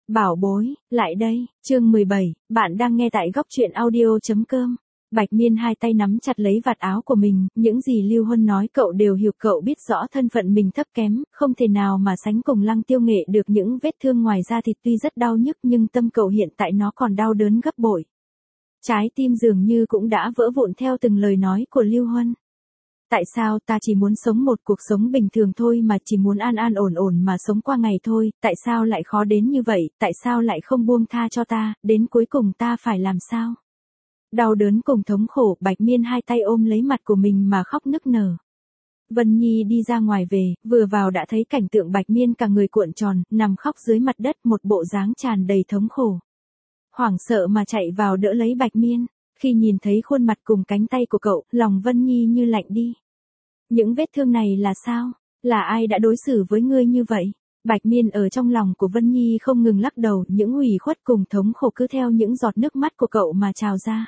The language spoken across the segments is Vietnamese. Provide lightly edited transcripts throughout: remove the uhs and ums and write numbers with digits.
Bảo bối, lại đây, chương 17, bạn đang nghe tại góc truyện audio.com. Bạch Miên hai tay nắm chặt lấy vạt áo của mình, những gì Lưu Huân nói cậu đều hiểu, cậu biết rõ thân phận mình thấp kém, không thể nào mà sánh cùng Lăng Tiêu Nghệ được. Những vết thương ngoài da thịt tuy rất đau nhức nhưng tâm cậu hiện tại nó còn đau đớn gấp bội. Trái tim dường như cũng đã vỡ vụn theo từng lời nói của Lưu Huân. Tại sao ta chỉ muốn sống một cuộc sống bình thường thôi mà chỉ muốn an an ổn ổn mà sống qua ngày thôi, tại sao lại khó đến như vậy, tại sao lại không buông tha cho ta, đến cuối cùng ta phải làm sao? Đau đớn cùng thống khổ, Bạch Miên hai tay ôm lấy mặt của mình mà khóc nức nở. Vân Nhi đi ra ngoài về, vừa vào đã thấy cảnh tượng Bạch Miên cả người cuộn tròn, nằm khóc dưới mặt đất, một bộ dáng tràn đầy thống khổ. Hoảng sợ mà chạy vào đỡ lấy Bạch Miên. Khi nhìn thấy khuôn mặt cùng cánh tay của cậu, lòng Vân Nhi như lạnh đi. Những vết thương này là sao? Là ai đã đối xử với ngươi như vậy? Bạch Miên ở trong lòng của Vân Nhi không ngừng lắc đầu, những ủy khuất cùng thống khổ cứ theo những giọt nước mắt của cậu mà trào ra.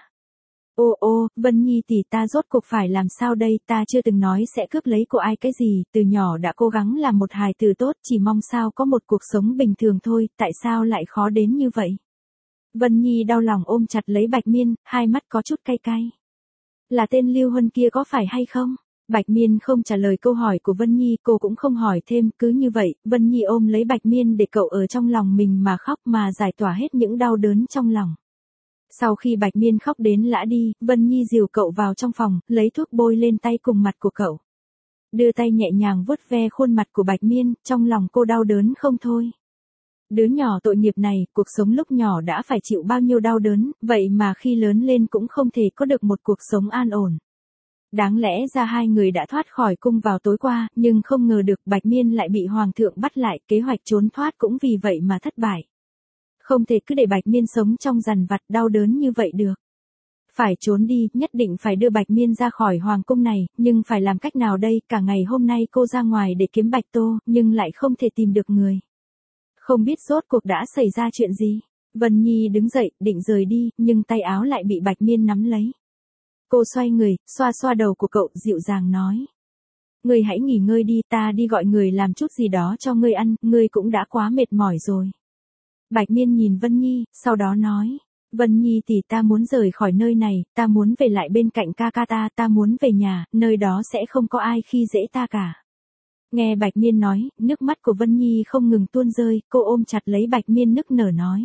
Ô, Vân Nhi tỷ, ta rốt cuộc phải làm sao đây, ta chưa từng nói sẽ cướp lấy của ai cái gì, từ nhỏ đã cố gắng làm một hài tử tốt, chỉ mong sao có một cuộc sống bình thường thôi, tại sao lại khó đến như vậy? Vân Nhi đau lòng ôm chặt lấy Bạch Miên, hai mắt có chút cay cay. Là tên Lưu Huân kia có phải hay không? Bạch Miên không trả lời câu hỏi của Vân Nhi, cô cũng không hỏi thêm, cứ như vậy, Vân Nhi ôm lấy Bạch Miên để cậu ở trong lòng mình mà khóc mà giải tỏa hết những đau đớn trong lòng. Sau khi Bạch Miên khóc đến lã đi, Vân Nhi dìu cậu vào trong phòng, lấy thuốc bôi lên tay cùng mặt của cậu. Đưa tay nhẹ nhàng vuốt ve khuôn mặt của Bạch Miên, trong lòng cô đau đớn không thôi. Đứa nhỏ tội nghiệp này, cuộc sống lúc nhỏ đã phải chịu bao nhiêu đau đớn, vậy mà khi lớn lên cũng không thể có được một cuộc sống an ổn. Đáng lẽ ra hai người đã thoát khỏi cung vào tối qua, nhưng không ngờ được Bạch Miên lại bị Hoàng thượng bắt lại, kế hoạch trốn thoát cũng vì vậy mà thất bại. Không thể cứ để Bạch Miên sống trong dằn vặt đau đớn như vậy được. Phải trốn đi, nhất định phải đưa Bạch Miên ra khỏi Hoàng cung này, nhưng phải làm cách nào đây, cả ngày hôm nay cô ra ngoài để kiếm Bạch Tô, nhưng lại không thể tìm được người. Không biết rốt cuộc đã xảy ra chuyện gì. Vân Nhi đứng dậy, định rời đi, nhưng tay áo lại bị Bạch Miên nắm lấy. Cô xoay người, xoa xoa đầu của cậu, dịu dàng nói. Ngươi hãy nghỉ ngơi đi, ta đi gọi người làm chút gì đó cho ngươi ăn, ngươi cũng đã quá mệt mỏi rồi. Bạch Miên nhìn Vân Nhi, sau đó nói. Vân Nhi tỷ, ta muốn rời khỏi nơi này, ta muốn về lại bên cạnh ca ca ta muốn về nhà, nơi đó sẽ không có ai khi dễ ta cả. Nghe Bạch Miên nói, nước mắt của Vân Nhi không ngừng tuôn rơi, cô ôm chặt lấy Bạch Miên nức nở nói.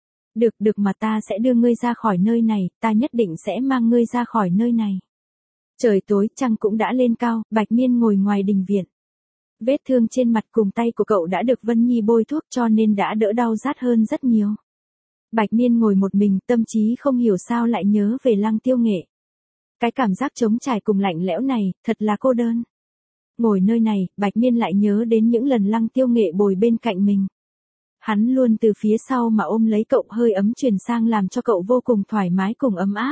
Được mà ta sẽ đưa ngươi ra khỏi nơi này, ta nhất định sẽ mang ngươi ra khỏi nơi này. Trời tối, trăng cũng đã lên cao, Bạch Miên ngồi ngoài đình viện. Vết thương trên mặt cùng tay của cậu đã được Vân Nhi bôi thuốc cho nên đã đỡ đau rát hơn rất nhiều. Bạch Miên ngồi một mình, tâm trí không hiểu sao lại nhớ về Lăng Tiêu Nghệ. Cái cảm giác trống trải cùng lạnh lẽo này, thật là cô đơn. Ngồi nơi này, Bạch Miên lại nhớ đến những lần Lăng Tiêu Nghệ bồi bên cạnh mình. Hắn luôn từ phía sau mà ôm lấy cậu, hơi ấm truyền sang làm cho cậu vô cùng thoải mái cùng ấm áp.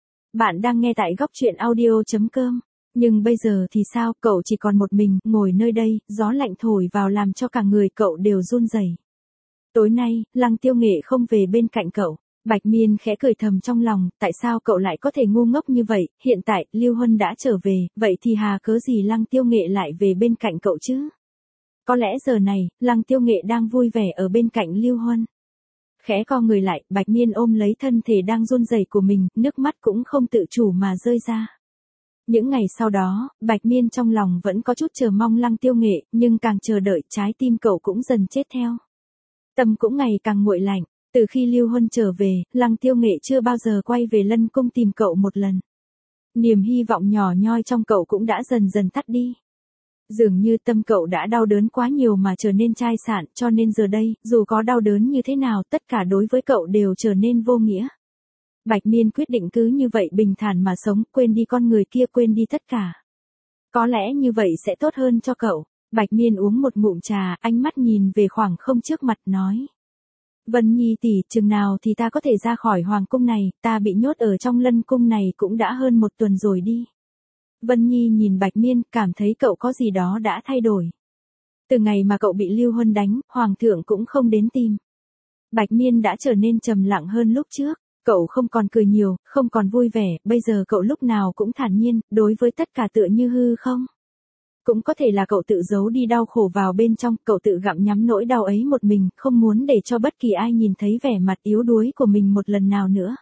Bạn đang nghe tại góc truyện audio.com. Nhưng bây giờ thì sao, cậu chỉ còn một mình, ngồi nơi đây, gió lạnh thổi vào làm cho cả người cậu đều run rẩy. Tối nay, Lăng Tiêu Nghệ không về bên cạnh cậu. Bạch Miên khẽ cười thầm trong lòng, tại sao cậu lại có thể ngu ngốc như vậy, hiện tại, Lưu Huân đã trở về, vậy thì hà cớ gì Lăng Tiêu Nghệ lại về bên cạnh cậu chứ? Có lẽ giờ này, Lăng Tiêu Nghệ đang vui vẻ ở bên cạnh Lưu Huân. Khẽ co người lại, Bạch Miên ôm lấy thân thể đang run rẩy của mình, nước mắt cũng không tự chủ mà rơi ra. Những ngày sau đó, Bạch Miên trong lòng vẫn có chút chờ mong Lăng Tiêu Nghệ, nhưng càng chờ đợi trái tim cậu cũng dần chết theo. Tâm cũng ngày càng nguội lạnh, từ khi Lưu Huân trở về, Lăng Tiêu Nghệ chưa bao giờ quay về Lân Cung tìm cậu một lần. Niềm hy vọng nhỏ nhoi trong cậu cũng đã dần dần tắt đi. Dường như tâm cậu đã đau đớn quá nhiều mà trở nên chai sạn, cho nên giờ đây, dù có đau đớn như thế nào, tất cả đối với cậu đều trở nên vô nghĩa. Bạch Miên quyết định cứ như vậy bình thản mà sống, quên đi con người kia, quên đi tất cả. Có lẽ như vậy sẽ tốt hơn cho cậu. Bạch Miên uống một ngụm trà, ánh mắt nhìn về khoảng không trước mặt nói. Vân Nhi tỷ, chừng nào thì ta có thể ra khỏi Hoàng cung này, ta bị nhốt ở trong Lân Cung này cũng đã hơn 1 tuần rồi đi. Vân Nhi nhìn Bạch Miên, cảm thấy cậu có gì đó đã thay đổi. Từ ngày mà cậu bị Lưu Huân đánh, Hoàng thượng cũng không đến tìm. Bạch Miên đã trở nên trầm lặng hơn lúc trước, cậu không còn cười nhiều, không còn vui vẻ, bây giờ cậu lúc nào cũng thản nhiên, đối với tất cả tựa như hư không. Cũng có thể là cậu tự giấu đi đau khổ vào bên trong, cậu tự gặm nhắm nỗi đau ấy một mình, không muốn để cho bất kỳ ai nhìn thấy vẻ mặt yếu đuối của mình một lần nào nữa.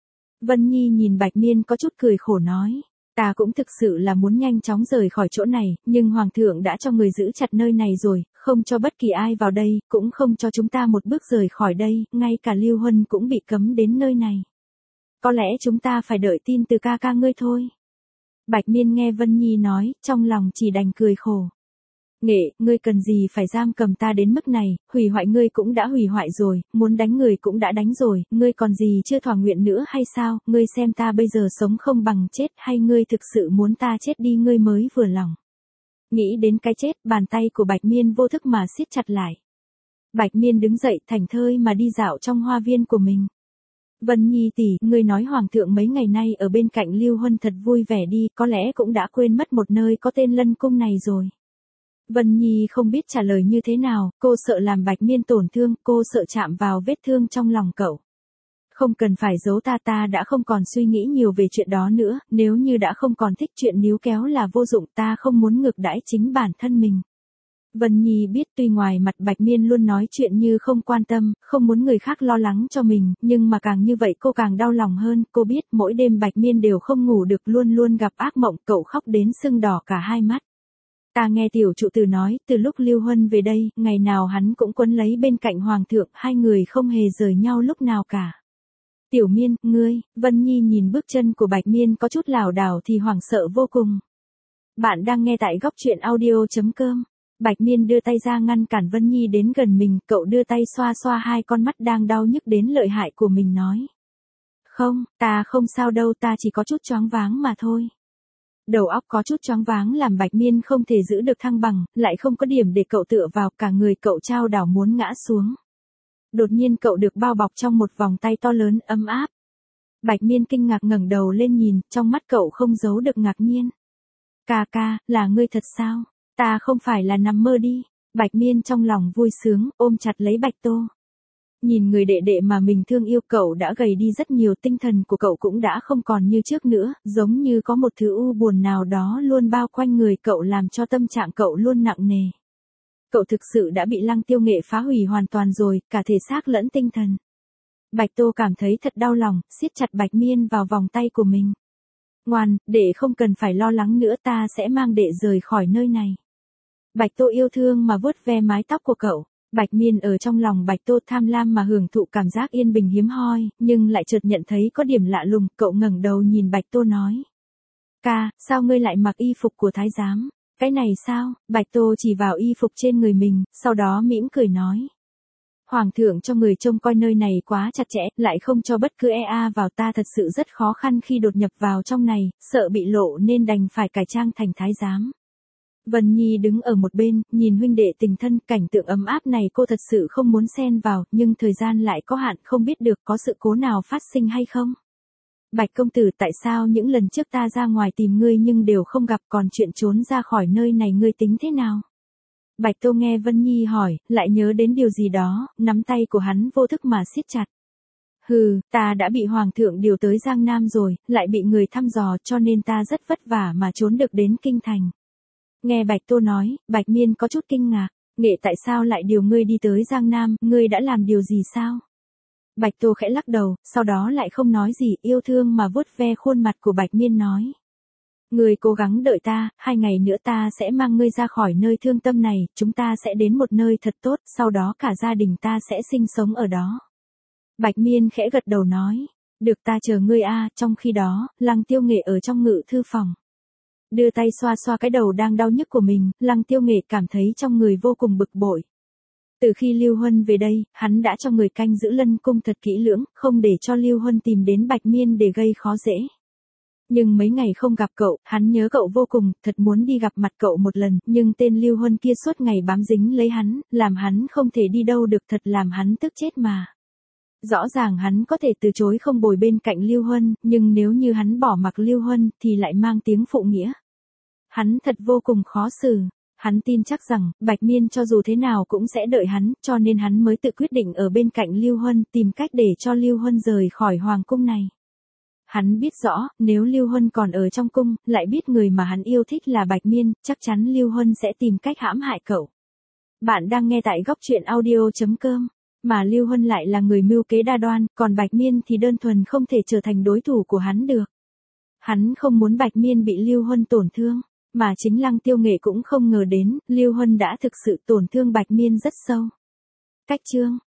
Vân Nhi nhìn Bạch Miên có chút cười khổ nói. Ta cũng thực sự là muốn nhanh chóng rời khỏi chỗ này, nhưng Hoàng thượng đã cho người giữ chặt nơi này rồi, không cho bất kỳ ai vào đây, cũng không cho chúng ta một bước rời khỏi đây, ngay cả Lưu Huân cũng bị cấm đến nơi này. Có lẽ chúng ta phải đợi tin từ ca ca ngươi thôi. Bạch Miên nghe Vân Nhi nói, trong lòng chỉ đành cười khổ. Nghệ, ngươi cần gì phải giam cầm ta đến mức này, hủy hoại ngươi cũng đã hủy hoại rồi, muốn đánh người cũng đã đánh rồi, ngươi còn gì chưa thỏa nguyện nữa hay sao, ngươi xem ta bây giờ sống không bằng chết hay ngươi thực sự muốn ta chết đi ngươi mới vừa lòng. Nghĩ đến cái chết, bàn tay của Bạch Miên vô thức mà siết chặt lại. Bạch Miên đứng dậy thảnh thơi mà đi dạo trong hoa viên của mình. Vân Nhi tỷ, ngươi nói Hoàng thượng mấy ngày nay ở bên cạnh Lưu Huân thật vui vẻ đi, có lẽ cũng đã quên mất một nơi có tên Lân Cung này rồi. Vân Nhi không biết trả lời như thế nào, cô sợ làm Bạch Miên tổn thương, cô sợ chạm vào vết thương trong lòng cậu. Không cần phải giấu ta đã không còn suy nghĩ nhiều về chuyện đó nữa, nếu như đã không còn thích chuyện níu kéo là vô dụng, ta không muốn ngược đãi chính bản thân mình. Vân Nhi biết tuy ngoài mặt Bạch Miên luôn nói chuyện như không quan tâm, không muốn người khác lo lắng cho mình, nhưng mà càng như vậy cô càng đau lòng hơn, cô biết mỗi đêm Bạch Miên đều không ngủ được luôn luôn gặp ác mộng, cậu khóc đến sưng đỏ cả hai mắt. Ta nghe tiểu trụ tử nói, từ lúc Lưu Huân về đây, ngày nào hắn cũng quấn lấy bên cạnh Hoàng thượng, hai người không hề rời nhau lúc nào cả. Tiểu Miên, ngươi, Vân Nhi nhìn bước chân của Bạch Miên có chút lảo đảo thì hoảng sợ vô cùng. Bạn đang nghe tại góc truyện audio.com. Bạch Miên đưa tay ra ngăn cản Vân Nhi đến gần mình, cậu đưa tay xoa xoa hai con mắt đang đau nhức đến lợi hại của mình nói. Không, ta không sao đâu, ta chỉ có chút choáng váng mà thôi. Đầu óc có chút choáng váng làm Bạch Miên không thể giữ được thăng bằng, lại không có điểm để cậu tựa vào, cả người cậu chao đảo muốn ngã xuống. Đột nhiên cậu được bao bọc trong một vòng tay to lớn ấm áp. Bạch Miên kinh ngạc ngẩng đầu lên nhìn, trong mắt cậu không giấu được ngạc nhiên. Ca ca, là ngươi thật sao? Ta không phải là nằm mơ đi. Bạch Miên trong lòng vui sướng, ôm chặt lấy Bạch Tô. Nhìn người đệ đệ mà mình thương yêu, cậu đã gầy đi rất nhiều, tinh thần của cậu cũng đã không còn như trước nữa, giống như có một thứ u buồn nào đó luôn bao quanh người cậu làm cho tâm trạng cậu luôn nặng nề. Cậu thực sự đã bị Lăng Tiêu Nghệ phá hủy hoàn toàn rồi, cả thể xác lẫn tinh thần. Bạch Tô cảm thấy thật đau lòng, siết chặt Bạch Miên vào vòng tay của mình. Ngoan, đệ không cần phải lo lắng nữa, ta sẽ mang đệ rời khỏi nơi này. Bạch Tô yêu thương mà vuốt ve mái tóc của cậu. Bạch Miên ở trong lòng Bạch Tô tham lam mà hưởng thụ cảm giác yên bình hiếm hoi, nhưng lại chợt nhận thấy có điểm lạ lùng, cậu ngẩng đầu nhìn Bạch Tô nói. Ca, sao ngươi lại mặc y phục của thái giám? Cái này sao? Bạch Tô chỉ vào y phục trên người mình, sau đó mỉm cười nói. Hoàng thượng cho người trông coi nơi này quá chặt chẽ, lại không cho bất cứ vào, ta thật sự rất khó khăn khi đột nhập vào trong này, sợ bị lộ nên đành phải cải trang thành thái giám. Vân Nhi đứng ở một bên, nhìn huynh đệ tình thân, cảnh tượng ấm áp này cô thật sự không muốn xen vào, nhưng thời gian lại có hạn, không biết được có sự cố nào phát sinh hay không. Bạch công tử, tại sao những lần trước ta ra ngoài tìm ngươi nhưng đều không gặp, còn chuyện trốn ra khỏi nơi này ngươi tính thế nào? Bạch Tô nghe Vân Nhi hỏi, lại nhớ đến điều gì đó, nắm tay của hắn vô thức mà siết chặt. Hừ, ta đã bị Hoàng thượng điều tới Giang Nam rồi, lại bị người thăm dò, cho nên ta rất vất vả mà trốn được đến Kinh Thành. Nghe Bạch Tô nói, Bạch Miên có chút kinh ngạc. Nghệ, tại sao lại điều ngươi đi tới Giang Nam, ngươi đã làm điều gì sao? Bạch Tô khẽ lắc đầu, sau đó lại không nói gì, yêu thương mà vuốt ve khuôn mặt của Bạch Miên nói. Ngươi cố gắng đợi ta, 2 ngày nữa ta sẽ mang ngươi ra khỏi nơi thương tâm này, chúng ta sẽ đến một nơi thật tốt, sau đó cả gia đình ta sẽ sinh sống ở đó. Bạch Miên khẽ gật đầu nói. Được, ta chờ ngươi trong khi đó, Lăng Tiêu Nghệ ở trong ngự thư phòng. Đưa tay xoa xoa cái đầu đang đau nhức của mình, Lăng Tiêu Nghệ cảm thấy trong người vô cùng bực bội. Từ khi Lưu Huân về đây, hắn đã cho người canh giữ Lân Cung thật kỹ lưỡng, không để cho Lưu Huân tìm đến Bạch Miên để gây khó dễ. Nhưng mấy ngày không gặp cậu, hắn nhớ cậu vô cùng, thật muốn đi gặp mặt cậu một lần, nhưng tên Lưu Huân kia suốt ngày bám dính lấy hắn, làm hắn không thể đi đâu được, thật làm hắn tức chết mà. Rõ ràng hắn có thể từ chối không bồi bên cạnh Lưu Huân, nhưng nếu như hắn bỏ mặc Lưu Huân thì lại mang tiếng phụ nghĩa. Hắn thật vô cùng khó xử. Hắn tin chắc rằng, Bạch Miên cho dù thế nào cũng sẽ đợi hắn, cho nên hắn mới tự quyết định ở bên cạnh Lưu Huân, tìm cách để cho Lưu Huân rời khỏi hoàng cung này. Hắn biết rõ, nếu Lưu Huân còn ở trong cung, lại biết người mà hắn yêu thích là Bạch Miên, chắc chắn Lưu Huân sẽ tìm cách hãm hại cậu. Bạn đang nghe tại góc truyện audio.com. Mà Lưu Huân lại là người mưu kế đa đoan, còn Bạch Miên thì đơn thuần không thể trở thành đối thủ của hắn được. Hắn không muốn Bạch Miên bị Lưu Huân tổn thương, mà chính Lăng Tiêu Nghệ cũng không ngờ đến, Lưu Huân đã thực sự tổn thương Bạch Miên rất sâu. Cách chương